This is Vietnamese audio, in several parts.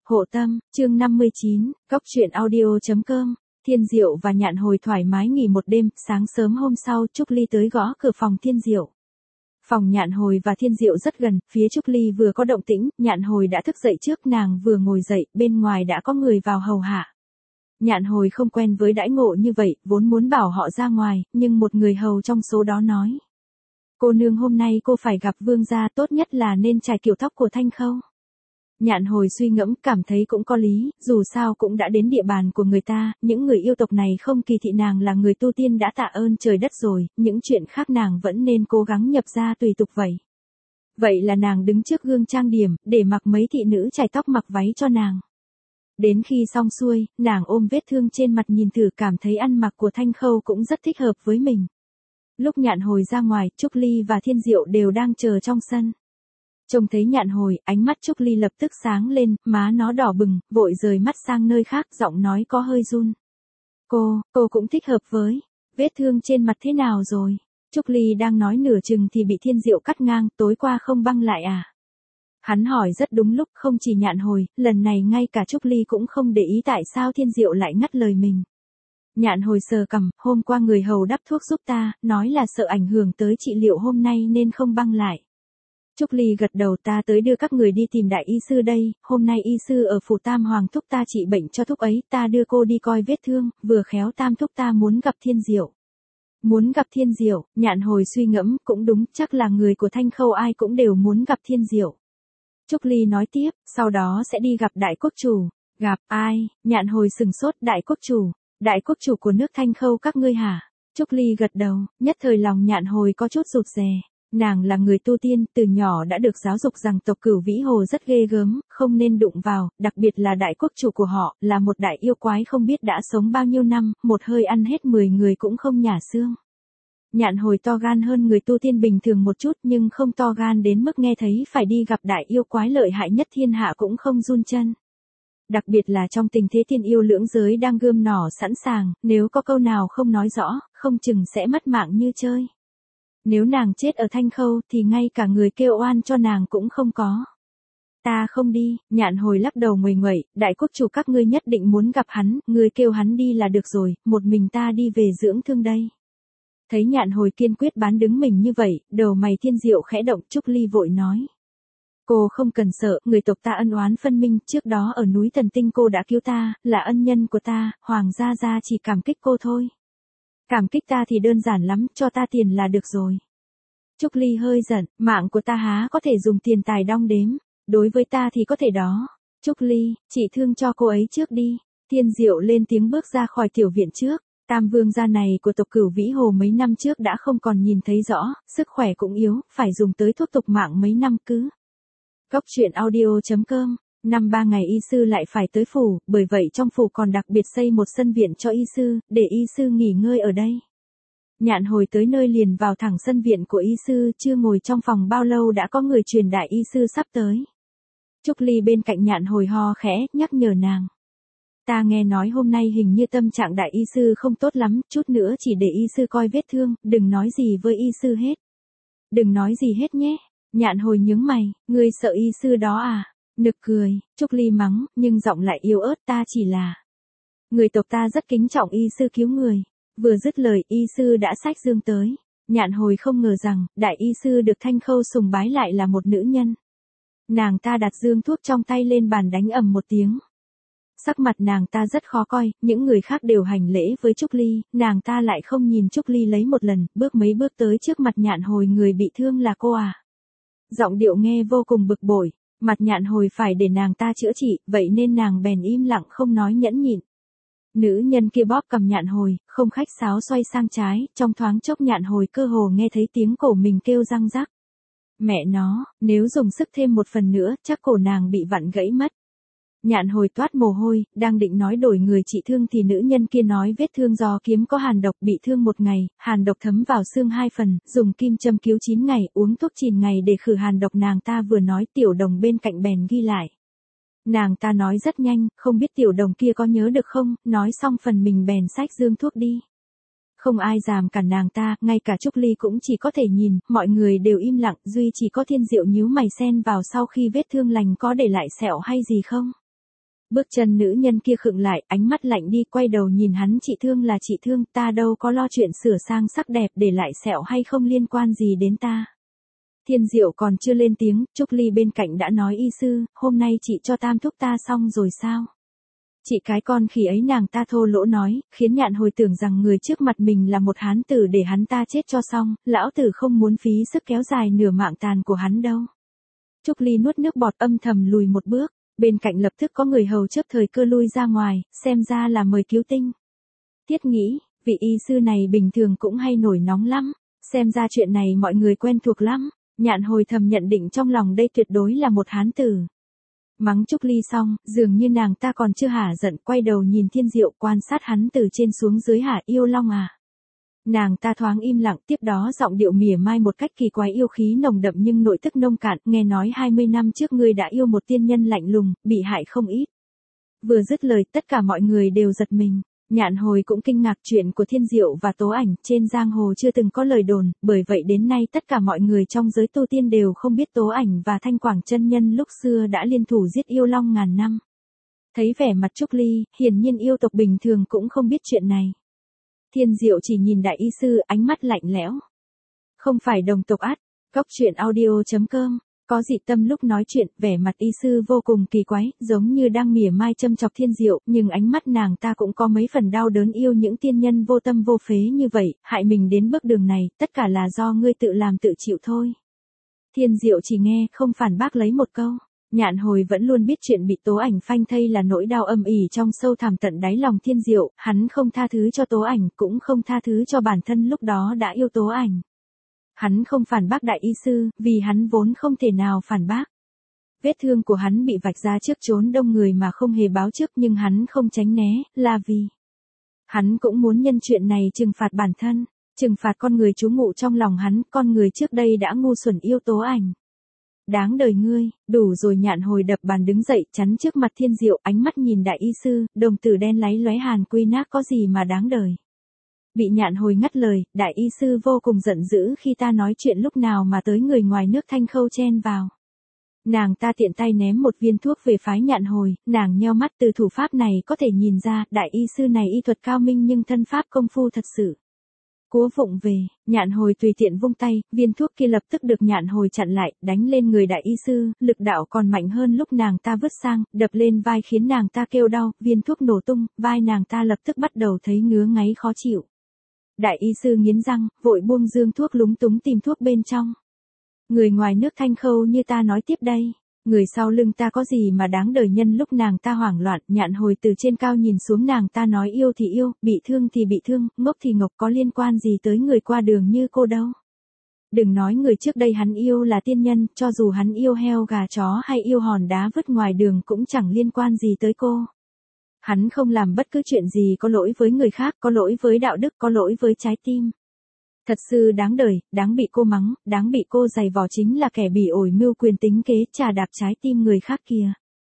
Hộ tâm, chương 59, Cóc truyện audio.com. Thiên Diệu và Nhạn Hồi thoải mái nghỉ một đêm, sáng sớm hôm sau Trúc Ly tới gõ cửa phòng Thiên Diệu. Phòng Nhạn Hồi và Thiên Diệu rất gần, phía Trúc Ly vừa có động tĩnh, Nhạn Hồi đã thức dậy trước, nàng vừa ngồi dậy, bên ngoài đã có người vào hầu hạ. Nhạn Hồi không quen với đãi ngộ như vậy, vốn muốn bảo họ ra ngoài, nhưng một người hầu trong số đó nói: "Cô nương, hôm nay cô phải gặp vương gia, tốt nhất là nên trải kiểu tóc của Thanh Khâu." Nhạn Hồi suy ngẫm, cảm thấy cũng có lý, dù sao cũng đã đến địa bàn của người ta, những người yêu tộc này không kỳ thị nàng là người tu tiên đã tạ ơn trời đất rồi, những chuyện khác nàng vẫn nên cố gắng nhập ra tùy tục vậy. Vậy là nàng đứng trước gương trang điểm, để mặc mấy thị nữ chải tóc mặc váy cho nàng. Đến khi xong xuôi, nàng ôm vết thương trên mặt nhìn thử, cảm thấy ăn mặc của Thanh Khâu cũng rất thích hợp với mình. Lúc Nhạn Hồi ra ngoài, Trúc Ly và Thiên Diệu đều đang chờ trong sân. Trông thấy Nhạn Hồi, ánh mắt Trúc Ly lập tức sáng lên, má nó đỏ bừng, vội rời mắt sang nơi khác, giọng nói có hơi run: Cô cũng thích hợp với. Vết thương trên mặt thế nào rồi?" Trúc Ly đang nói nửa chừng thì bị Thiên Diệu cắt ngang: "Tối qua không băng lại à?" Hắn hỏi rất đúng lúc, không chỉ Nhạn Hồi, lần này ngay cả Trúc Ly cũng không để ý tại sao Thiên Diệu lại ngắt lời mình. Nhạn Hồi sờ cằm: "Hôm qua người hầu đắp thuốc giúp ta, nói là sợ ảnh hưởng tới trị liệu hôm nay nên không băng lại." Trúc Ly gật đầu: "Ta tới đưa các người đi tìm đại y sư đây, hôm nay y sư ở phủ Tam Hoàng thúc ta trị bệnh cho thúc ấy, ta đưa cô đi coi vết thương, vừa khéo Tam thúc ta muốn gặp Thiên Diệu." Muốn gặp Thiên Diệu? Nhạn Hồi suy ngẫm, cũng đúng, chắc là người của Thanh Khâu ai cũng đều muốn gặp Thiên Diệu. Trúc Ly nói tiếp: "Sau đó sẽ đi gặp đại quốc chủ." "Gặp ai?" Nhạn Hồi sừng sốt: "Đại quốc chủ? Đại quốc chủ của nước Thanh Khâu các ngươi hả?" Trúc Ly gật đầu, nhất thời lòng Nhạn Hồi có chút rụt rè. Nàng là người tu tiên, từ nhỏ đã được giáo dục rằng tộc Cửu Vĩ Hồ rất ghê gớm, không nên đụng vào, đặc biệt là đại quốc chủ của họ, là một đại yêu quái không biết đã sống bao nhiêu năm, một hơi ăn hết 10 người cũng không nhả xương. Nhạn Hồi to gan hơn người tu tiên bình thường một chút, nhưng không to gan đến mức nghe thấy phải đi gặp đại yêu quái lợi hại nhất thiên hạ cũng không run chân. Đặc biệt là trong tình thế tiên yêu lưỡng giới đang gươm nỏ sẵn sàng, nếu có câu nào không nói rõ, không chừng sẽ mất mạng như chơi. Nếu nàng chết ở Thanh Khâu thì ngay cả người kêu oan cho nàng cũng không có. "Ta không đi." Nhạn Hồi lắc đầu nguầy nguậy: "Đại quốc chủ các ngươi nhất định muốn gặp hắn, ngươi kêu hắn đi là được rồi, một mình ta đi về dưỡng thương đây." Thấy Nhạn Hồi kiên quyết bán đứng mình như vậy, đầu mày Thiên Diệu khẽ động. Trúc Ly vội nói: "Cô không cần sợ, người tộc ta ân oán phân minh, trước đó ở núi Thần Tinh cô đã cứu ta, là ân nhân của ta, Hoàng gia chỉ cảm kích cô thôi. Cảm kích ta thì đơn giản lắm, cho ta tiền là được rồi." Trúc Ly hơi giận: "Mạng của ta há có thể dùng tiền tài đong đếm, đối với ta thì có thể đó." "Trúc Ly, chị thương cho cô ấy trước đi." Thiên Diệu lên tiếng bước ra khỏi tiểu viện trước. Tam vương gia này của tộc Cửu Vĩ Hồ mấy năm trước đã không còn nhìn thấy rõ, sức khỏe cũng yếu, phải dùng tới thuốc tục mạng mấy năm cứ. Cóc truyện audio.com. Năm 3 ngày y sư lại phải tới phủ, bởi vậy trong phủ còn đặc biệt xây một sân viện cho y sư, để y sư nghỉ ngơi ở đây. Nhạn Hồi tới nơi liền vào thẳng sân viện của y sư, chưa ngồi trong phòng bao lâu đã có người truyền đại y sư sắp tới. Trúc Ly bên cạnh Nhạn Hồi ho khẽ, nhắc nhở nàng: "Ta nghe nói hôm nay hình như tâm trạng đại y sư không tốt lắm, chút nữa chỉ để y sư coi vết thương, đừng nói gì với y sư hết." "Đừng nói gì hết nhé." Nhạn Hồi nhướng mày: "Ngươi sợ y sư đó à?" Nực cười, Trúc Ly mắng, nhưng giọng lại yếu ớt: "Ta chỉ là... người tộc ta rất kính trọng y sư cứu người." Vừa dứt lời, y sư đã xách dương tới. Nhạn Hồi không ngờ rằng, đại y sư được Thanh Khâu sùng bái lại là một nữ nhân. Nàng ta đặt dương thuốc trong tay lên bàn đánh ầm một tiếng. Sắc mặt nàng ta rất khó coi, những người khác đều hành lễ với Trúc Ly, nàng ta lại không nhìn Trúc Ly lấy một lần, bước mấy bước tới trước mặt Nhạn Hồi: "Người bị thương là cô à?" Giọng điệu nghe vô cùng bực bội, mặt Nhạn Hồi phải để nàng ta chữa trị, vậy nên nàng bèn im lặng không nói, nhẫn nhịn. Nữ nhân kia bóp cầm Nhạn Hồi, không khách sáo xoay sang trái, trong thoáng chốc Nhạn Hồi cơ hồ nghe thấy tiếng cổ mình kêu răng rắc. Mẹ nó, nếu dùng sức thêm một phần nữa, chắc cổ nàng bị vặn gãy mất. Nhạn Hồi toát mồ hôi, đang định nói đổi người trị thương thì nữ nhân kia nói vết thương do kiếm có hàn độc, bị thương 1 ngày, hàn độc thấm vào xương 2 phần, dùng kim châm cứu 9 ngày, uống thuốc 9 ngày để khử hàn độc. Nàng ta vừa nói, Tiểu Đồng bên cạnh bèn ghi lại. Nàng ta nói rất nhanh, không biết Tiểu Đồng kia có nhớ được không, nói xong phần mình bèn xách dương thuốc đi. Không ai dám cản nàng ta, ngay cả Trúc Ly cũng chỉ có thể nhìn, mọi người đều im lặng, duy chỉ có Thiên Diệu nhíu mày xen vào: "Sau khi vết thương lành có để lại sẹo hay gì không?" Bước chân nữ nhân kia khựng lại, ánh mắt lạnh đi, quay đầu nhìn hắn, chị Thương là chị Thương, ta đâu có lo chuyện sửa sang sắc đẹp để lại sẹo hay không liên quan gì đến ta. Thiên Diệu còn chưa lên tiếng, Trúc Ly bên cạnh đã nói y sư, hôm nay chị cho tam thúc ta xong rồi sao? Chị cái con khỉ ấy, nàng ta thô lỗ nói, khiến Nhạn Hồi tưởng rằng người trước mặt mình là một hán tử để hắn ta chết cho xong, lão tử không muốn phí sức kéo dài nửa mạng tàn của hắn đâu. Trúc Ly nuốt nước bọt, âm thầm lùi một bước, bên cạnh lập tức có người hầu chớp thời cơ lui ra ngoài, xem ra là mời cứu tinh. Thiết nghĩ, vị y sư này bình thường cũng hay nổi nóng lắm, xem ra chuyện này mọi người quen thuộc lắm. Nhạn Hồi thầm nhận định trong lòng đây tuyệt đối là một hán tử. Mắng Trúc Ly xong, dường như nàng ta còn chưa hả giận, quay đầu nhìn Thiên Diệu, quan sát hắn từ trên xuống dưới. Hả yêu long à? Nàng ta thoáng im lặng, tiếp đó giọng điệu mỉa mai một cách kỳ quái, yêu khí nồng đậm nhưng nội tức nông cạn, nghe nói 20 năm trước ngươi đã yêu một tiên nhân lạnh lùng, bị hại không ít. Vừa dứt lời, tất cả mọi người đều giật mình. Nhạn Hồi cũng kinh ngạc, chuyện của Thiên Diệu và Tố Ảnh trên giang hồ chưa từng có lời đồn, bởi vậy đến nay tất cả mọi người trong giới tu tiên đều không biết Tố Ảnh và Thanh Quảng chân nhân lúc xưa đã liên thủ giết yêu long ngàn năm. Thấy vẻ mặt Trúc Ly, hiển nhiên yêu tộc bình thường cũng không biết chuyện này. Thiên Diệu chỉ nhìn đại y sư, ánh mắt lạnh lẽo. Không phải đồng tộc ắt. Cóc truyện audio.com. Có Dị Tâm lúc nói chuyện, vẻ mặt y sư vô cùng kỳ quái, giống như đang mỉa mai châm chọc Thiên Diệu, nhưng ánh mắt nàng ta cũng có mấy phần đau đớn, yêu những tiên nhân vô tâm vô phế như vậy, hại mình đến bước đường này, tất cả là do ngươi tự làm tự chịu thôi. Thiên Diệu chỉ nghe, không phản bác lấy một câu. Nhạn Hồi vẫn luôn biết chuyện bị Tố Ảnh phanh thây là nỗi đau âm ỉ trong sâu thẳm tận đáy lòng Thiên Diệu, hắn không tha thứ cho Tố Ảnh, cũng không tha thứ cho bản thân lúc đó đã yêu Tố Ảnh. Hắn không phản bác đại y sư, vì hắn vốn không thể nào phản bác. Vết thương của hắn bị vạch ra trước chốn đông người mà không hề báo trước, nhưng hắn không tránh né, là vì hắn cũng muốn nhân chuyện này trừng phạt bản thân, trừng phạt con người trú ngụ trong lòng hắn, con người trước đây đã ngu xuẩn yêu Tố Ảnh. Đáng đời ngươi, đủ rồi. Nhạn Hồi đập bàn đứng dậy, chắn trước mặt Thiên Diệu, ánh mắt nhìn đại y sư, đồng tử đen láy lóe hàn quy nát, có gì mà đáng đời. Bị Nhạn Hồi ngắt lời, đại y sư vô cùng giận dữ, khi ta nói chuyện lúc nào mà tới người ngoài nước Thanh Khâu chen vào. Nàng ta tiện tay ném một viên thuốc về phái Nhạn Hồi, nàng nheo mắt, từ thủ pháp này có thể nhìn ra, đại y sư này y thuật cao minh nhưng thân pháp công phu thật sự cúa vụng về. Nhạn Hồi tùy tiện vung tay, viên thuốc kia lập tức được Nhạn Hồi chặn lại, đánh lên người đại y sư, lực đạo còn mạnh hơn lúc nàng ta vứt sang, đập lên vai khiến nàng ta kêu đau, viên thuốc nổ tung, vai nàng ta lập tức bắt đầu thấy ngứa ngáy khó chịu. Đại y sư nghiến răng, vội buông dương thuốc, lúng túng tìm thuốc bên trong. Người ngoài nước Thanh Khâu như ta nói tiếp đây, người sau lưng ta có gì mà đáng đời. Nhân lúc nàng ta hoảng loạn, Nhạn Hồi từ trên cao nhìn xuống, nàng ta nói, yêu thì yêu, bị thương thì bị thương, ngốc thì ngốc, có liên quan gì tới người qua đường như cô đâu. Đừng nói người trước đây hắn yêu là tiên nhân, cho dù hắn yêu heo gà chó hay yêu hòn đá vứt ngoài đường cũng chẳng liên quan gì tới cô. Hắn không làm bất cứ chuyện gì có lỗi với người khác, có lỗi với đạo đức, có lỗi với trái tim. Thật sự đáng đời, đáng bị cô mắng, đáng bị cô giày vò, chính là kẻ bỉ ổi mưu quyền tính kế, chà đạp trái tim người khác kìa.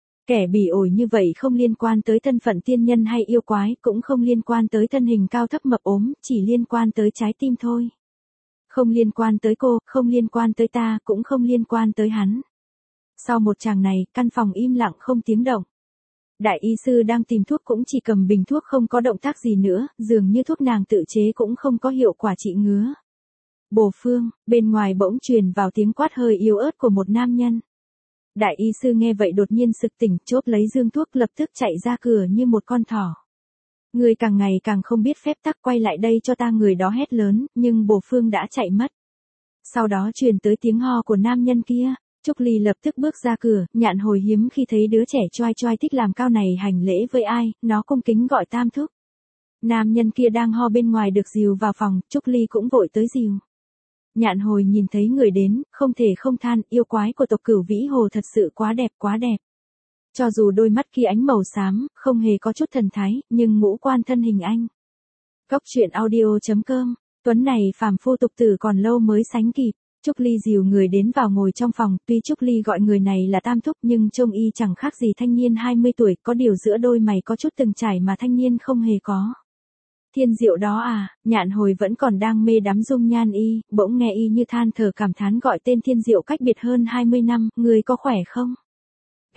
Kẻ bỉ ổi như vậy không liên quan tới thân phận tiên nhân hay yêu quái, cũng không liên quan tới thân hình cao thấp mập ốm, chỉ liên quan tới trái tim thôi. Không liên quan tới cô, không liên quan tới ta, cũng không liên quan tới hắn. Sau một tràng này, căn phòng im lặng không tiếng động. Đại y sư đang tìm thuốc cũng chỉ cầm bình thuốc, không có động tác gì nữa, dường như thuốc nàng tự chế cũng không có hiệu quả trị ngứa. Bồ Phương, bên ngoài bỗng truyền vào tiếng quát hơi yếu ớt của một nam nhân. Đại y sư nghe vậy đột nhiên sực tỉnh, chộp lấy dương thuốc, lập tức chạy ra cửa như một con thỏ. Người càng ngày càng không biết phép tắc, quay lại đây cho ta, người đó hét lớn, nhưng Bồ Phương đã chạy mất. Sau đó truyền tới tiếng ho của nam nhân kia. Trúc Ly lập tức bước ra cửa, Nhạn Hồi hiếm khi thấy đứa trẻ choai choai thích làm cao này hành lễ với ai, nó cung kính gọi tam thúc. Nam nhân kia đang ho bên ngoài được dìu vào phòng, Trúc Ly cũng vội tới dìu. Nhạn Hồi nhìn thấy người đến, không thể không than, yêu quái của tộc Cửu Vĩ Hồ thật sự quá đẹp, quá đẹp. Cho dù đôi mắt kia ánh màu xám, không hề có chút thần thái, nhưng ngũ quan thân hình anh. Cóc truyện audio.com, tuấn này phàm phu tục tử còn lâu mới sánh kịp. Trúc Ly dìu người đến vào ngồi trong phòng, tuy Trúc Ly gọi người này là tam thúc nhưng trông y chẳng khác gì thanh niên 20 tuổi, có điều giữa đôi mày có chút từng trải mà thanh niên không hề có. Thiên Diệu đó à? Nhạn Hồi vẫn còn đang mê đắm dung nhan y, bỗng nghe y như than thở cảm thán gọi tên Thiên Diệu cách biệt hơn 20 năm, người có khỏe không?